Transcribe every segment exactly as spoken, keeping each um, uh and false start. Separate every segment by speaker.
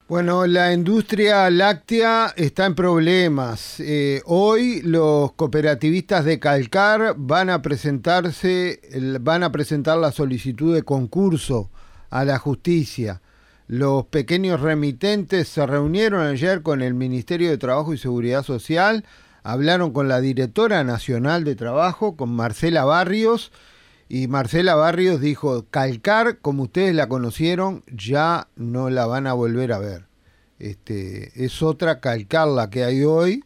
Speaker 1: Bueno, la industria láctea está en problemas. Eh, hoy los cooperativistas de Calcar van a presentarse, van a presentar la solicitud de concurso a la justicia. Los pequeños remitentes se reunieron ayer con el Ministerio de Trabajo y Seguridad Social, hablaron con la directora nacional de Trabajo, con Marcela Barrios, y Marcela Barrios dijo: Calcar, como ustedes la conocieron, ya no la van a volver a ver. Este, es otra Calcar la que hay hoy,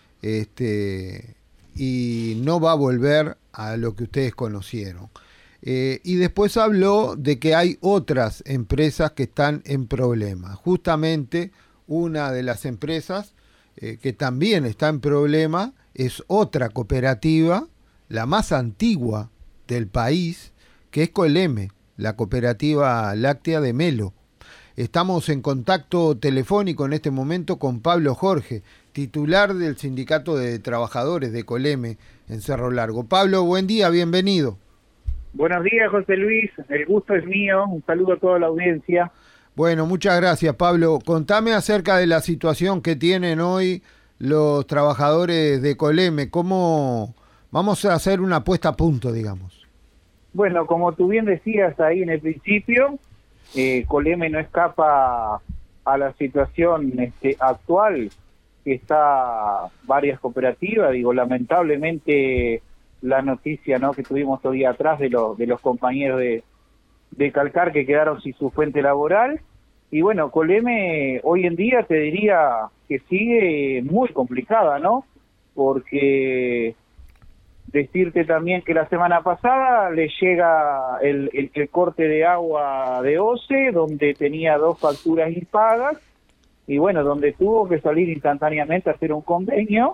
Speaker 1: este, y no va a volver a lo que ustedes conocieron. Eh, y después habló de que hay otras empresas que están en problemas. Justamente una de las empresas eh, que también está en problema es otra cooperativa, la más antigua del país, que es Coleme, la cooperativa láctea de Melo. Estamos en contacto telefónico en este momento con Pablo Jorge, titular del Sindicato de Trabajadores de Coleme en Cerro Largo. Pablo, buen día, bienvenido.
Speaker 2: Buenos días, José Luis, el gusto es mío, un saludo a toda la audiencia.
Speaker 1: Bueno, muchas gracias, Pablo. Contame acerca de la situación que tienen hoy los trabajadores de Coleme. ¿Cómo vamos a hacer una puesta a punto, digamos?
Speaker 2: Bueno, como tú bien decías ahí en el principio, eh, Coleme no escapa a la situación este, actual, que está varias cooperativas. Digo, lamentablemente la noticia, ¿no?, que tuvimos hoy atrás de los de los compañeros de, de Calcar que quedaron sin su fuente laboral. Y bueno, Coleme hoy en día te diría que sigue muy complicada, ¿no? Porque decirte también que la semana pasada le llega el, el, el corte de agua de OCE, donde tenía dos facturas impagas, y bueno, donde tuvo que salir instantáneamente a hacer un convenio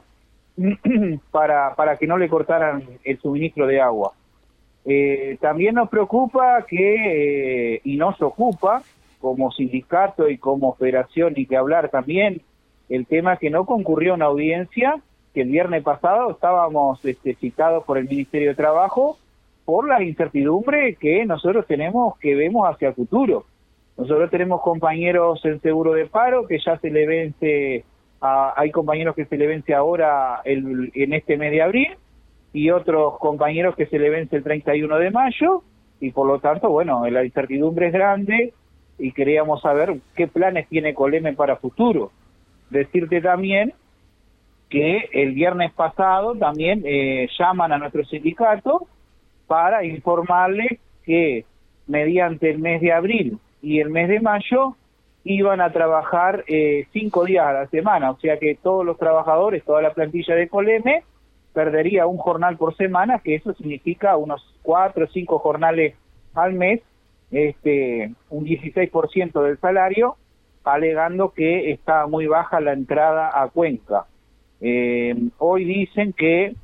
Speaker 2: para, para que no le cortaran el suministro de agua. Eh, también nos preocupa que, eh, y nos ocupa como sindicato y como federación, y que hablar también, el tema que no concurrió a una audiencia, que el viernes pasado estábamos este, citados por el Ministerio de Trabajo por la incertidumbre que nosotros tenemos, que vemos hacia el futuro. Nosotros tenemos compañeros en seguro de paro que ya se le vence, a, hay compañeros que se le vence ahora el, en este mes de abril, y otros compañeros que se le vence el treinta y uno de mayo, y por lo tanto, bueno, la incertidumbre es grande y queríamos saber qué planes tiene Coleme para futuro. Decirte también que el viernes pasado también eh, llaman a nuestro sindicato para informarles que mediante el mes de abril y el mes de mayo iban a trabajar eh, cinco días a la semana, o sea que todos los trabajadores, toda la plantilla de Coleme perdería un jornal por semana, que eso significa unos cuatro o cinco jornales al mes, este un dieciséis por ciento del salario, alegando que está muy baja la entrada a Cuenca. Eh, hoy dicen que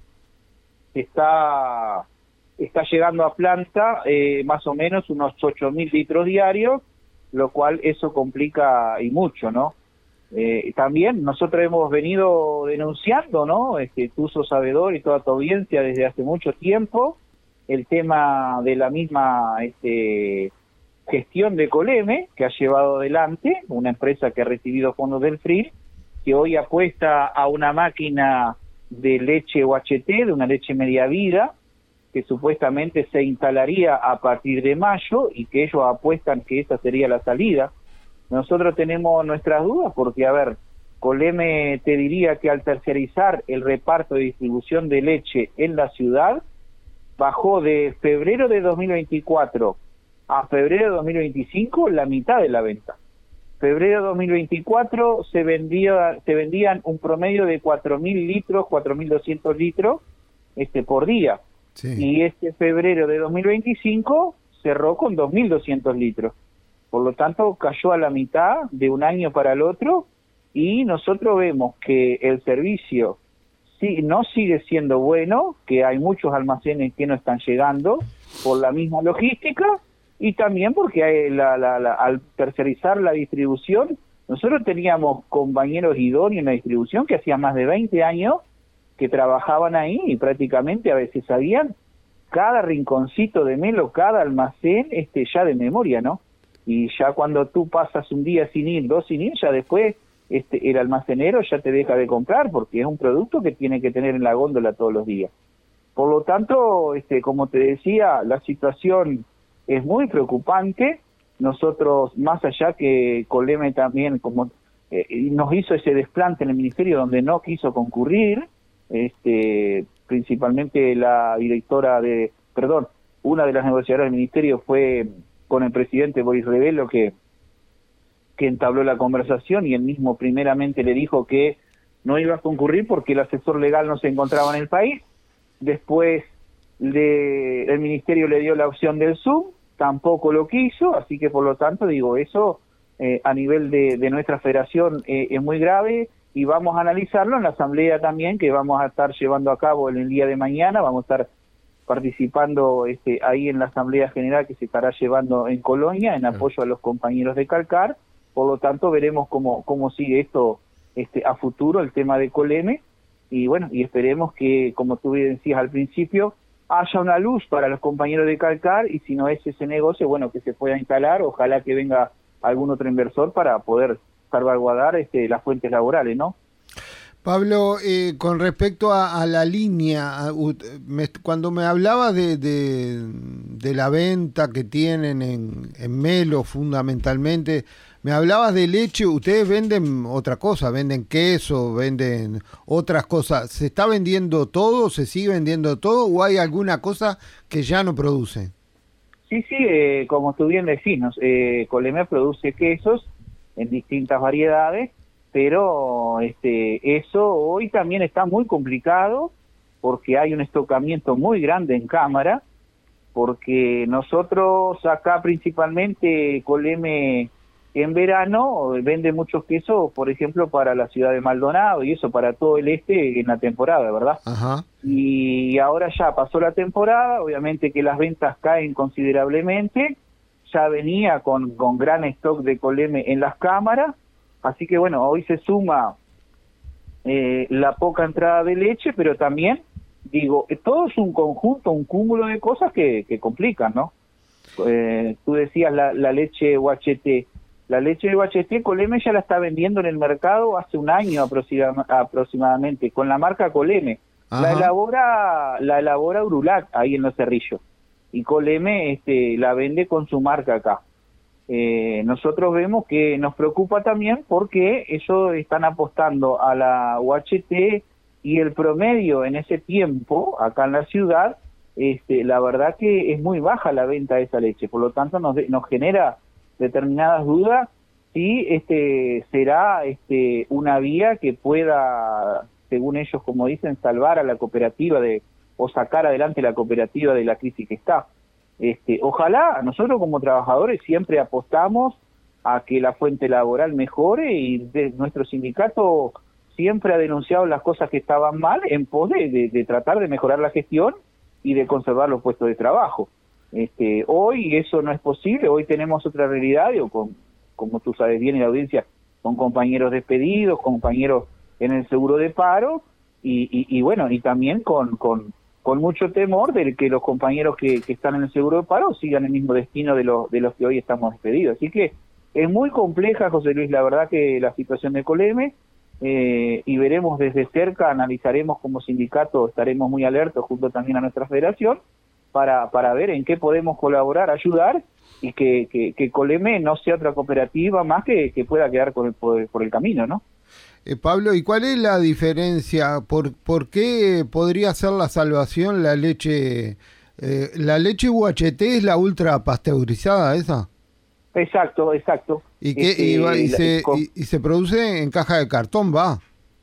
Speaker 2: está está llegando a planta eh, más o menos unos ocho mil litros diarios, lo cual eso complica y mucho, ¿no? Eh, también nosotros hemos venido denunciando, ¿no? Este, tú sos sabedor y toda tu audiencia desde hace mucho tiempo, el tema de la misma este, gestión de Coleme, que ha llevado adelante una empresa que ha recibido fondos del F R I R, que hoy apuesta a una máquina de leche U H T, de una leche media vida, que supuestamente se instalaría a partir de mayo, y que ellos apuestan que esa sería la salida. Nosotros tenemos nuestras dudas porque, a ver, Coleme te diría que al tercerizar el reparto de distribución de leche en la ciudad, bajó de febrero de dos mil veinticuatro a febrero de dos mil veinticinco la mitad de la venta. Febrero de dos mil veinticuatro se vendía se vendían un promedio de cuatro mil litros, cuatro mil doscientos litros este por día. Sí. Y este febrero de dos mil veinticinco cerró con dos mil doscientos litros. Por lo tanto, cayó a la mitad de un año para el otro, y nosotros vemos que el servicio sí, no sigue siendo bueno, que hay muchos almacenes que no están llegando por la misma logística, y también porque hay la, la, la, al tercerizar la distribución, nosotros teníamos compañeros idóneos en la distribución que hacía más de veinte años que trabajaban ahí, y prácticamente a veces sabían cada rinconcito de Melo, cada almacén, este ya de memoria, ¿no? y ya cuando tú pasas un día sin ir, dos sin ir, ya después este el almacenero ya te deja de comprar porque es un producto que tiene que tener en la góndola todos los días. Por lo tanto, este como te decía, la situación es muy preocupante. Nosotros, más allá que Coleme también como eh, nos hizo ese desplante en el ministerio donde no quiso concurrir, este principalmente la directora de, perdón, una de las negociadoras del ministerio fue con el presidente Boris Rebelo que, que entabló la conversación y él mismo primeramente le dijo que no iba a concurrir porque el asesor legal no se encontraba en el país. Después le, el ministerio le dio la opción del Zoom, tampoco lo quiso, así que por lo tanto digo, eso eh, a nivel de, de nuestra federación eh, es muy grave y vamos a analizarlo en la asamblea también que vamos a estar llevando a cabo en el día de mañana. Vamos a estar participando este, ahí en la Asamblea General que se estará llevando en Colonia en apoyo a los compañeros de Calcar. Por lo tanto, veremos cómo, cómo sigue esto este, a futuro, el tema de Coleme, y bueno, y esperemos que, como tú bien decías al principio, haya una luz para los compañeros de Calcar, y si no es ese negocio, bueno, que se pueda instalar, ojalá que venga algún otro inversor para poder salvaguardar este, las fuentes laborales, ¿no?
Speaker 1: Pablo, eh, con respecto a, a la línea, a, me, cuando me hablaba de, de, de la venta que tienen en, en Melo fundamentalmente, me hablabas de leche. Ustedes venden otra cosa, venden queso, venden otras cosas. ¿Se está vendiendo todo, se sigue vendiendo todo o hay alguna cosa que ya no producen?
Speaker 2: Sí, sí, eh, como tú bien decís, eh, Coleme produce quesos en distintas variedades, pero este eso hoy también está muy complicado porque hay un estocamiento muy grande en cámara, porque nosotros acá principalmente Coleme en verano vende muchos quesos, por ejemplo, para la ciudad de Maldonado y eso para todo el este en la temporada, ¿verdad?
Speaker 1: Ajá.
Speaker 2: Y ahora ya pasó la temporada, obviamente que las ventas caen considerablemente, ya venía con, con gran stock de Coleme en las cámaras. Así que bueno, hoy se suma eh, la poca entrada de leche, pero también, digo, todo es un conjunto, un cúmulo de cosas que, que complican, ¿no? Eh, tú decías la, la leche U H T. La leche de U H T, Coleme ya la está vendiendo en el mercado hace un año aproxima, aproximadamente, con la marca Coleme. Ajá. La elabora la elabora Urulac ahí en Los Cerrillos. Y Coleme este, la vende con su marca acá. Eh, nosotros vemos que nos preocupa también porque ellos están apostando a la U H T y el promedio en ese tiempo, acá en la ciudad, este, la verdad que es muy baja la venta de esa leche, por lo tanto nos, nos genera determinadas dudas si este, será este, una vía que pueda, según ellos como dicen, salvar a la cooperativa de o sacar adelante la cooperativa de la crisis que está. Este, ojalá, nosotros como trabajadores siempre apostamos a que la fuente laboral mejore y de, nuestro sindicato siempre ha denunciado las cosas que estaban mal en pos de, de, de tratar de mejorar la gestión y de conservar los puestos de trabajo. Este, hoy eso no es posible, hoy tenemos otra realidad, digo, con, como tú sabes bien en la audiencia, con compañeros despedidos, compañeros en el seguro de paro y, y, y bueno, y también con... con con mucho temor de que los compañeros que, que están en el seguro de paro sigan el mismo destino de los de los que hoy estamos despedidos. Así que es muy compleja, José Luis, la verdad que la situación de Coleme, eh, y veremos desde cerca, analizaremos como sindicato, estaremos muy alertos junto también a nuestra federación, para, para ver en qué podemos colaborar, ayudar, y que, que, que Coleme no sea otra cooperativa más que, que pueda quedar por el, por, por el camino, ¿no?
Speaker 1: Eh, Pablo, ¿y cuál es la diferencia? ¿Por, por qué podría ser la salvación la leche? Eh, ¿La leche U H T es la ultra pasteurizada esa?
Speaker 2: Exacto, exacto.
Speaker 1: ¿Y, qué, este, y, va, y, la, se, con... y, y se produce en caja de cartón, va?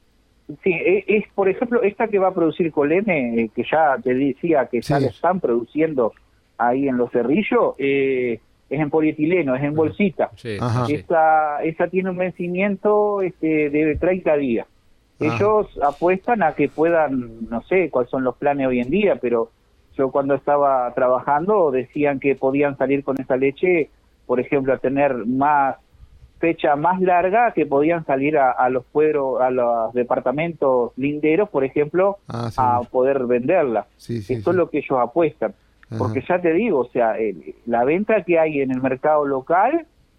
Speaker 2: Sí, es, es por ejemplo esta que va a producir Coleme, que ya te decía que sí. Ya la están produciendo ahí en Los Cerrillos, eh, es en polietileno, es en bolsita. Sí, esa, esa tiene un vencimiento este, de treinta días. Ajá. Ellos apuestan a que puedan, no sé cuáles son los planes hoy en día, pero yo cuando estaba trabajando decían que podían salir con esa leche, por ejemplo, a tener más fecha más larga, que podían salir a, a los pueblos, a los departamentos linderos, por ejemplo, ah, sí. a poder venderla. Sí, sí, Eso sí. es lo que ellos apuestan. Porque ya te digo, o sea, eh, la venta que hay en el mercado local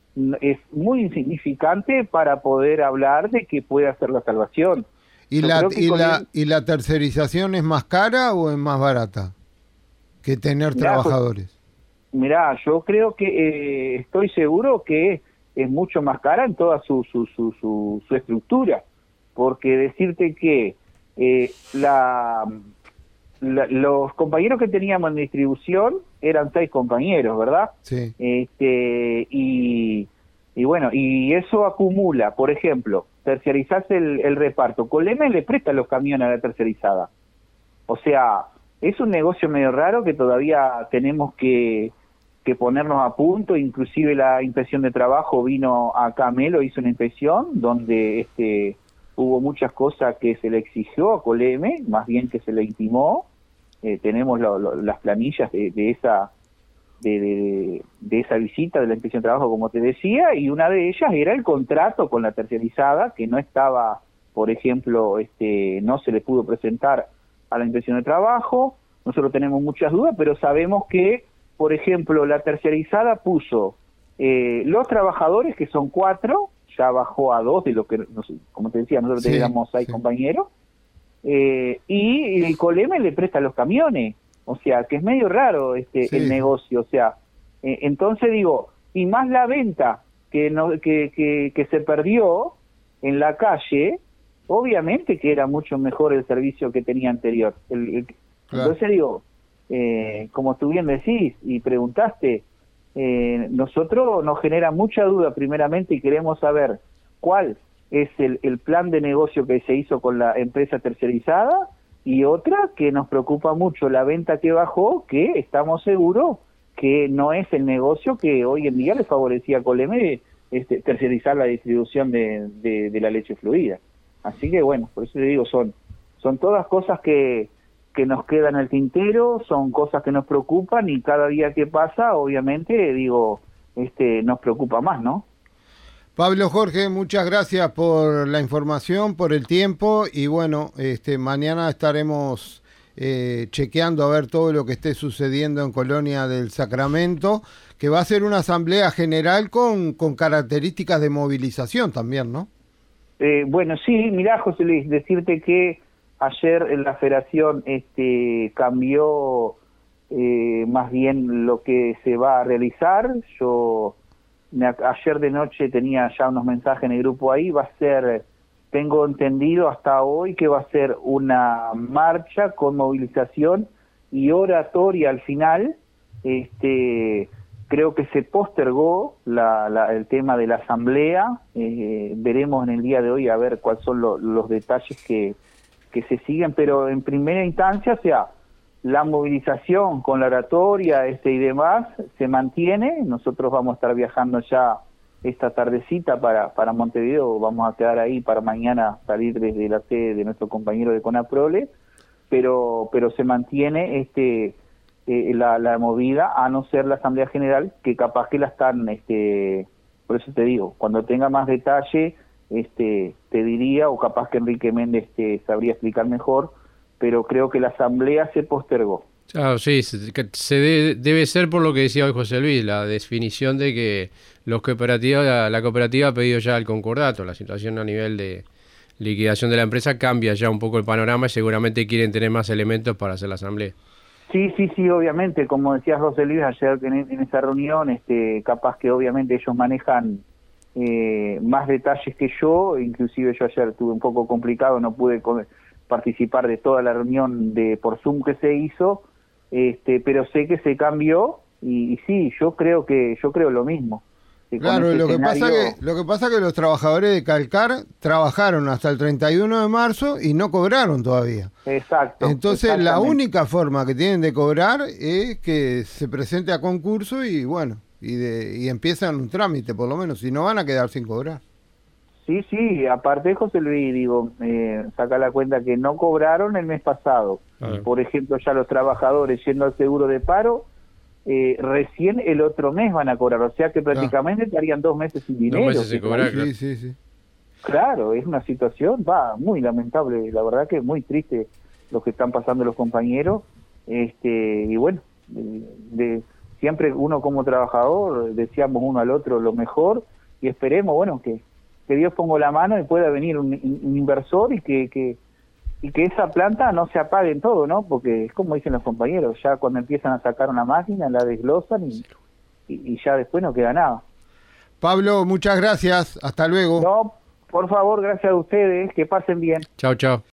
Speaker 2: es muy insignificante para poder hablar de que puede hacer la salvación.
Speaker 1: ¿Y la, y, la, el... ¿Y la tercerización es más cara o es más barata que tener mirá, trabajadores?
Speaker 2: Pues, mirá, yo creo que eh, estoy seguro que es mucho más cara en toda su, su, su, su, su estructura, porque decirte que eh, la, la, los compañeros que teníamos en distribución eran seis compañeros, ¿verdad?
Speaker 1: Sí.
Speaker 2: Este, y, y bueno, y eso acumula, por ejemplo, terciarizás el, el reparto. Coleme le presta los camiones a la tercerizada. O sea, es un negocio medio raro que todavía tenemos que, que ponernos a punto. Inclusive la inspección de trabajo vino acá, Melo hizo una inspección donde este hubo muchas cosas que se le exigió a Coleme, más bien que se le intimó. Eh, tenemos lo, lo, las planillas de, de esa de, de, de esa visita de la inspección de trabajo, como te decía, y una de ellas era el contrato con la terciarizada, que no estaba, por ejemplo, este no se le pudo presentar a la inspección de trabajo. Nosotros tenemos muchas dudas, pero sabemos que, por ejemplo, la terciarizada puso eh, los trabajadores, que son cuatro, ya bajó a dos de lo que, como te decía, nosotros sí, teníamos seis sí. compañeros, eh, y el Coleme le presta los camiones. O sea, que es medio raro este sí. el negocio, o sea, eh, entonces digo, y más la venta que, no, que, que, que se perdió en la calle, obviamente que era mucho mejor el servicio que tenía anterior. El, el, claro. Entonces digo, eh, como tú bien decís y preguntaste, eh, nosotros nos genera mucha duda primeramente y queremos saber cuál es el, el plan de negocio que se hizo con la empresa tercerizada. Y otra que nos preocupa mucho, la venta que bajó, que estamos seguros que no es el negocio que hoy en día le favorecía a Coleme este, tercerizar la distribución de, de, de la leche fluida. Así que bueno, por eso le digo, son son todas cosas que, que nos quedan en el tintero, son cosas que nos preocupan y cada día que pasa, obviamente, digo, este nos preocupa más, ¿no?
Speaker 1: Pablo Jorge, muchas gracias por la información, por el tiempo y bueno, este mañana estaremos eh, chequeando a ver todo lo que esté sucediendo en Colonia del Sacramento, que va a ser una asamblea general con, con características de movilización también, ¿no?
Speaker 2: Eh, bueno, sí, mirá, José Luis, decirte que ayer en la federación este cambió eh, más bien lo que se va a realizar. Yo me, ayer de noche tenía ya unos mensajes en el grupo ahí, va a ser, tengo entendido hasta hoy que va a ser una marcha con movilización y oratoria al final. Este creo que se postergó la, la, el tema de la asamblea, eh, veremos en el día de hoy a ver cuáles son lo, los detalles que, que se siguen, pero en primera instancia, o sea, la movilización con la oratoria este y demás se mantiene. Nosotros vamos a estar viajando ya esta tardecita para, para Montevideo, vamos a quedar ahí para mañana salir desde la sede de nuestro compañero de CONAPROLE, pero, pero se mantiene este Eh, la, la movida, a no ser la Asamblea General, que capaz que la están, este por eso te digo, cuando tenga más detalle, este te diría, o capaz que Enrique Méndez este, sabría explicar mejor, pero creo que la Asamblea se postergó.
Speaker 3: Claro, sí, se, se de, debe ser por lo que decía hoy José Luis, la definición de que los cooperativos, la, la cooperativa ha pedido ya el concordato, la situación a nivel de liquidación de la empresa cambia ya un poco el panorama y seguramente quieren tener más elementos para hacer la Asamblea.
Speaker 2: Sí, sí, sí, obviamente, como decía José Luis ayer en, en esa reunión, este, capaz que obviamente ellos manejan eh, más detalles que yo, inclusive yo ayer tuve un poco complicado, no pude participar de toda la reunión de por Zoom que se hizo, este, pero sé que se cambió y, y sí, yo creo que yo creo lo mismo.
Speaker 1: Claro, lo que, escenario... pasa que, lo que pasa que los trabajadores de Calcar trabajaron hasta el treinta y uno de marzo y no cobraron todavía.
Speaker 2: Exacto.
Speaker 1: Entonces la única forma que tienen de cobrar es que se presente a concurso y bueno, y, de, y empiezan un trámite por lo menos, si no van a quedar sin cobrar.
Speaker 2: Sí, sí, aparte José Luis, digo, eh, saca la cuenta que no cobraron el mes pasado. Uh-huh. Por ejemplo, ya los trabajadores yendo al seguro de paro, Eh, recién el otro mes van a cobrar, o sea que prácticamente estarían dos meses sin dinero.
Speaker 3: Dos meses sin cobrar,
Speaker 1: claro. Sí, sí, sí.
Speaker 2: Claro, es una situación, va, muy lamentable, la verdad que es muy triste lo que están pasando los compañeros, este y bueno, de, de, siempre uno como trabajador deseamos uno al otro lo mejor y esperemos, bueno, que, que Dios ponga la mano y pueda venir un, un inversor y que, que y que esa planta no se apague en todo, ¿no? Porque es como dicen los compañeros, ya cuando empiezan a sacar una máquina la desglosan y, y, y ya después no queda nada.
Speaker 1: Pablo, muchas gracias, hasta luego.
Speaker 2: No, por favor, gracias a ustedes, que pasen bien.
Speaker 3: Chao, chao.